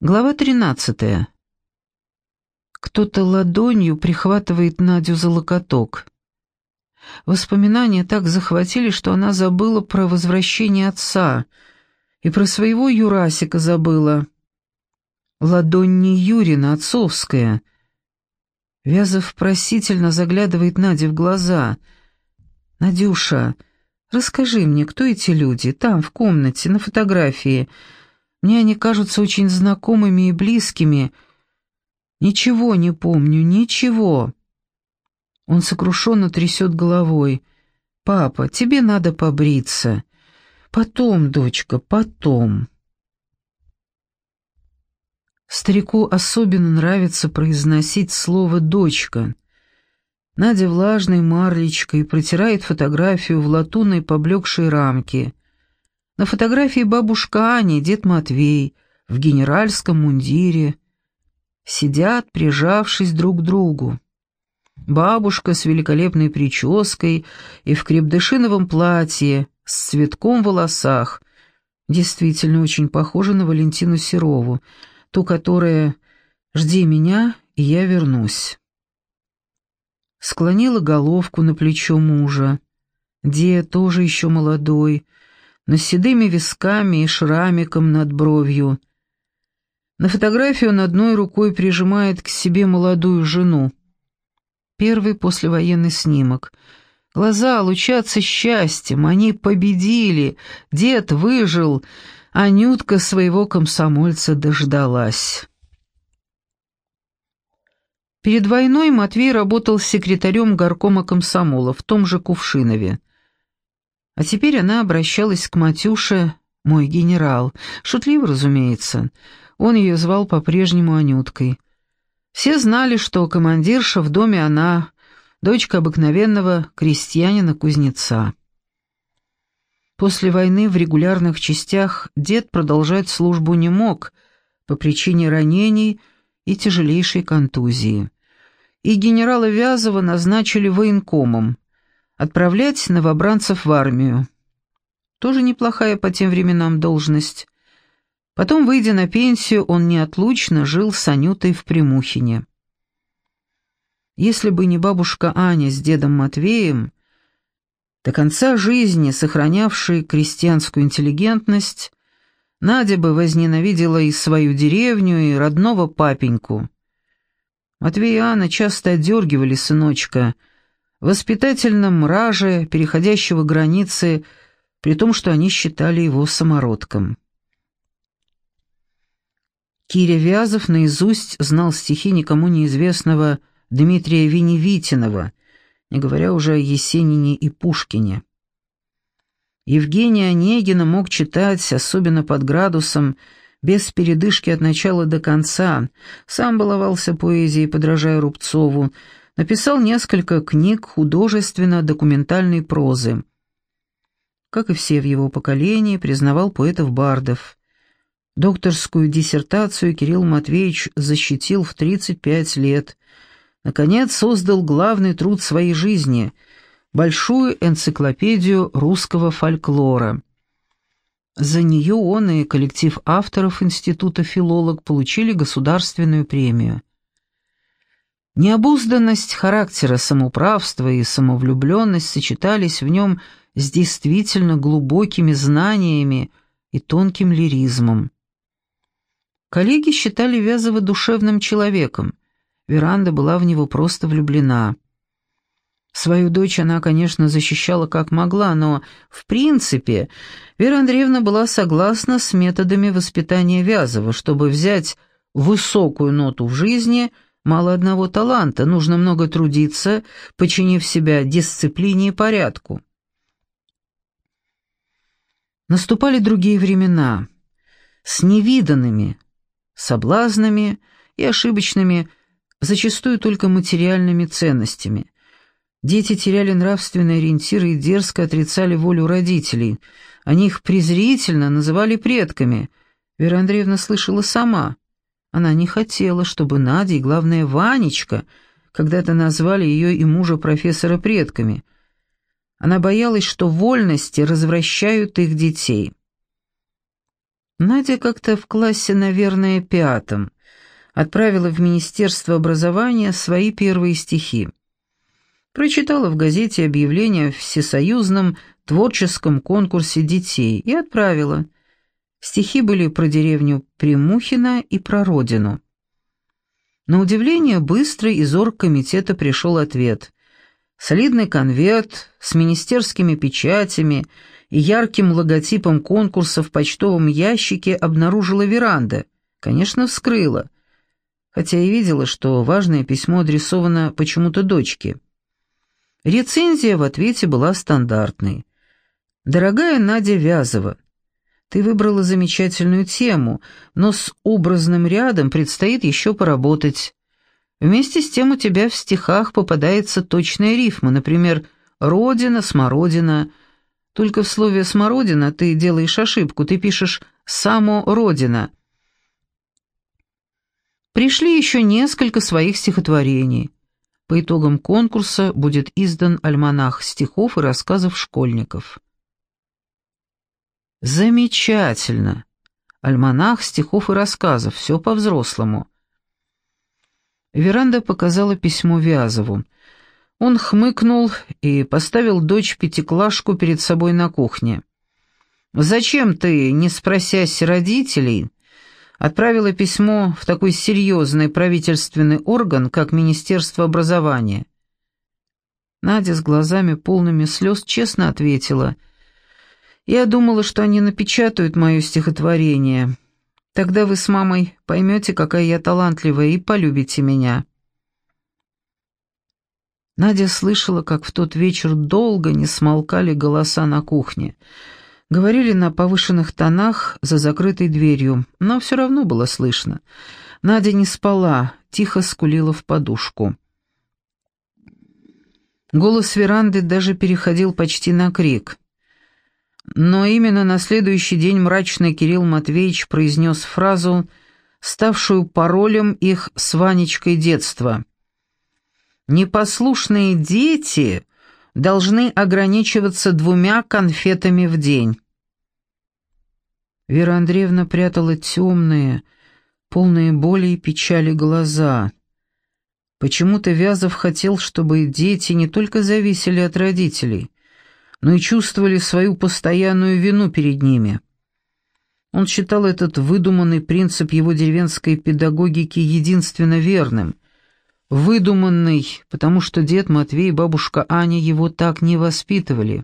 Глава 13. Кто-то ладонью прихватывает Надю за локоток. Воспоминания так захватили, что она забыла про возвращение отца и про своего Юрасика забыла. Ладонь не Юрина, отцовская. Вязов просительно заглядывает Наде в глаза. «Надюша, расскажи мне, кто эти люди, там, в комнате, на фотографии? Мне они кажутся очень знакомыми и близкими. Ничего не помню, ничего». Он сокрушенно трясет головой. «Папа, тебе надо побриться. Потом, дочка, потом». Старику особенно нравится произносить слово «дочка». Надя влажной марлечкой протирает фотографию в латунной поблекшей рамке. На фотографии бабушка Аня и дед Матвей в генеральском мундире. Сидят, прижавшись друг к другу. Бабушка с великолепной прической и в крепдышиновом платье, с цветком в волосах. Действительно очень похожа на Валентину Серову, ту, которая «Жди меня, и я вернусь». Склонила головку на плечо мужа. Дед тоже еще молодой, но с седыми висками и шрамиком над бровью. На фотографии он одной рукой прижимает к себе молодую жену. Первый послевоенный снимок. Глаза лучатся счастьем, они победили, дед выжил, а Нютка своего комсомольца дождалась. Перед войной Матвей работал секретарем горкома комсомола в том же Кувшинове. А теперь она обращалась к Матюше «мой генерал». Шутливо, разумеется. Он ее звал по-прежнему Анюткой. Все знали, что командирша в доме она, дочка обыкновенного крестьянина-кузнеца. После войны в регулярных частях дед продолжать службу не мог по причине ранений и тяжелейшей контузии. И генерала Вязова назначили военкомом, отправлять новобранцев в армию. Тоже неплохая по тем временам должность. Потом, выйдя на пенсию, он неотлучно жил с Анютой в Прямухине. Если бы не бабушка Аня с дедом Матвеем, до конца жизни сохранявшие крестьянскую интеллигентность, Надя бы возненавидела и свою деревню, и родного папеньку. Матвей и Анна часто одергивали сыночка, воспитательно мраже, переходящего границы, при том, что они считали его самородком. Киря Вязов наизусть знал стихи никому неизвестного Дмитрия Веневитинова, не говоря уже о Есенине и Пушкине. Евгения Онегина мог читать, особенно под градусом, без передышки от начала до конца, сам баловался поэзией, подражая Рубцову, написал несколько книг художественно-документальной прозы. Как и все в его поколении, признавал поэтов-бардов. Докторскую диссертацию Кирилл Матвеевич защитил в 35 лет. Наконец создал главный труд своей жизни — большую энциклопедию русского фольклора. За нее он и коллектив авторов Института «Филолог» получили государственную премию. Необузданность характера, самоуправство и самовлюбленность сочетались в нем с действительно глубокими знаниями и тонким лиризмом. Коллеги считали Вязова душевным человеком, Веранда была в него просто влюблена. Свою дочь она, конечно, защищала как могла, но, в принципе, Вера Андреевна была согласна с методами воспитания Вязова. Чтобы взять высокую ноту в жизни, мало одного таланта, нужно много трудиться, подчинив себя дисциплине и порядку. Наступали другие времена, с невиданными соблазнами и ошибочными, зачастую только материальными ценностями. Дети теряли нравственные ориентиры и дерзко отрицали волю родителей. Они их презрительно называли предками. Вера Андреевна слышала сама. Она не хотела, чтобы Надя и, главное, Ванечка когда-то назвали ее и мужа профессора предками. Она боялась, что вольности развращают их детей. Надя как-то в классе, наверное, 5 отправила в Министерство образования свои первые стихи. Прочитала в газете объявление о всесоюзном творческом конкурсе детей и отправила. Стихи были про деревню Примухино и про родину. На удивление быстро из оргкомитета пришел ответ. Солидный конверт с министерскими печатями и ярким логотипом конкурса в почтовом ящике обнаружила веранда. Конечно, вскрыла, хотя и видела, что важное письмо адресовано почему-то дочке. Рецензия в ответе была стандартной. «Дорогая Надя Вязова, ты выбрала замечательную тему, но с образным рядом предстоит еще поработать. Вместе с тем у тебя в стихах попадается точная рифма, например, «родина», «смородина». Только в слове «смородина» ты делаешь ошибку, ты пишешь «само-родина». Пришли еще несколько своих стихотворений. По итогам конкурса будет издан альманах стихов и рассказов школьников. Замечательно! Альманах стихов и рассказов, все по-взрослому. Веранда показала письмо Вязову. Он хмыкнул и поставил дочь-пятиклашку перед собой на кухне. «Зачем ты, не спросясь родителей, отправила письмо в такой серьезный правительственный орган, как Министерство образования?» Надя с глазами полными слез честно ответила: «Я думала, что они напечатают мое стихотворение. Тогда вы с мамой поймете, какая я талантливая, и полюбите меня». Надя слышала, как в тот вечер долго не смолкали голоса на кухне. Говорили на повышенных тонах за закрытой дверью, но все равно было слышно. Надя не спала, тихо скулила в подушку. Голос веранды даже переходил почти на крик. Но именно на следующий день мрачный Кирилл Матвеевич произнес фразу, ставшую паролем их с Ванечкой детства. «Непослушные дети должны ограничиваться 2 конфетами в день». Вера Андреевна прятала темные, полные боли и печали глаза. Почему-то Вязов хотел, чтобы дети не только зависели от родителей, но и чувствовали свою постоянную вину перед ними. Он считал этот выдуманный принцип его деревенской педагогики единственно верным. Выдуманный, потому что дед Матвей и бабушка Аня его так не воспитывали.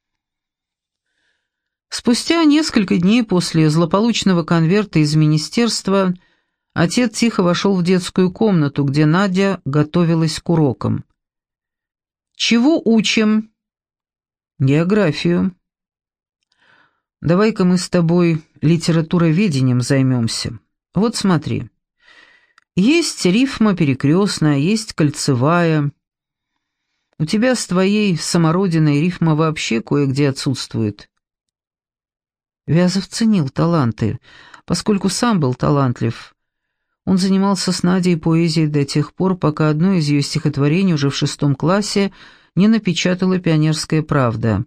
Спустя несколько дней после злополучного конверта из министерства отец тихо вошел в детскую комнату, где Надя готовилась к урокам. «Чего учим?» «Географию». «Давай-ка мы с тобой литературоведением займемся. Вот смотри. Есть рифма перекрестная, есть кольцевая. У тебя с твоей самородиной рифма вообще кое-где отсутствует». Вязов ценил таланты, поскольку сам был талантлив. Он занимался с Надей поэзией до тех пор, пока одно из ее стихотворений уже в 6 классе не напечатала «Пионерская правда».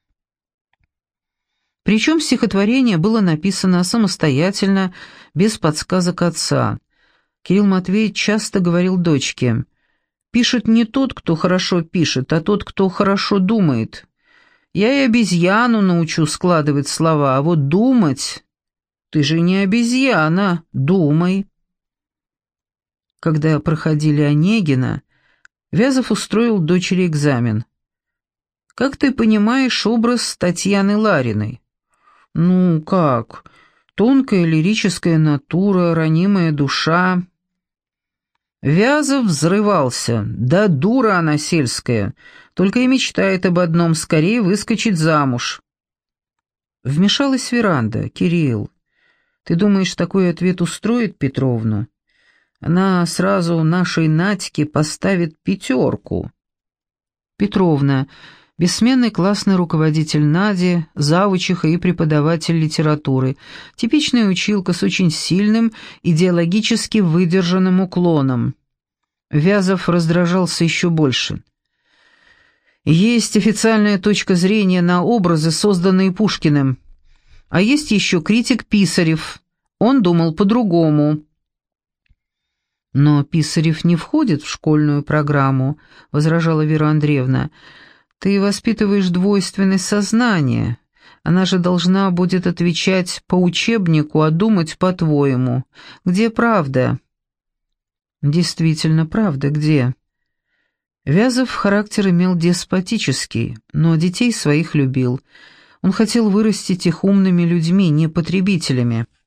Причем стихотворение было написано самостоятельно, без подсказок отца. Кирилл Матвеевич часто говорил дочке: «Пишет не тот, кто хорошо пишет, а тот, кто хорошо думает. Я и обезьяну научу складывать слова, а вот думать... Ты же не обезьяна, думай». Когда проходили Онегина, Вязов устроил дочери экзамен. «Как ты понимаешь образ Татьяны Лариной?» «Ну, как? Тонкая лирическая натура, ранимая душа». Вязов взрывался. «Да дура она сельская, только и мечтает об одном — скорее выскочить замуж». Вмешалась веранда. «Кирилл, ты думаешь, такой ответ устроит Петровну? Она сразу нашей Надьке поставит 5». Петровна, бессменный классный руководитель Нади, завучиха и преподаватель литературы, типичная училка с очень сильным, идеологически выдержанным уклоном. Вязов раздражался еще больше. Есть официальная точка зрения на образы, созданные Пушкиным. А есть еще критик Писарев. Он думал по-другому». «Но Писарев не входит в школьную программу», — возражала Вера Андреевна. «Ты воспитываешь двойственность сознания. Она же должна будет отвечать по учебнику, а думать по-твоему. Где правда?» «Действительно, правда, где?» Вязов характер имел деспотический, но детей своих любил. Он хотел вырастить их умными людьми, не потребителями.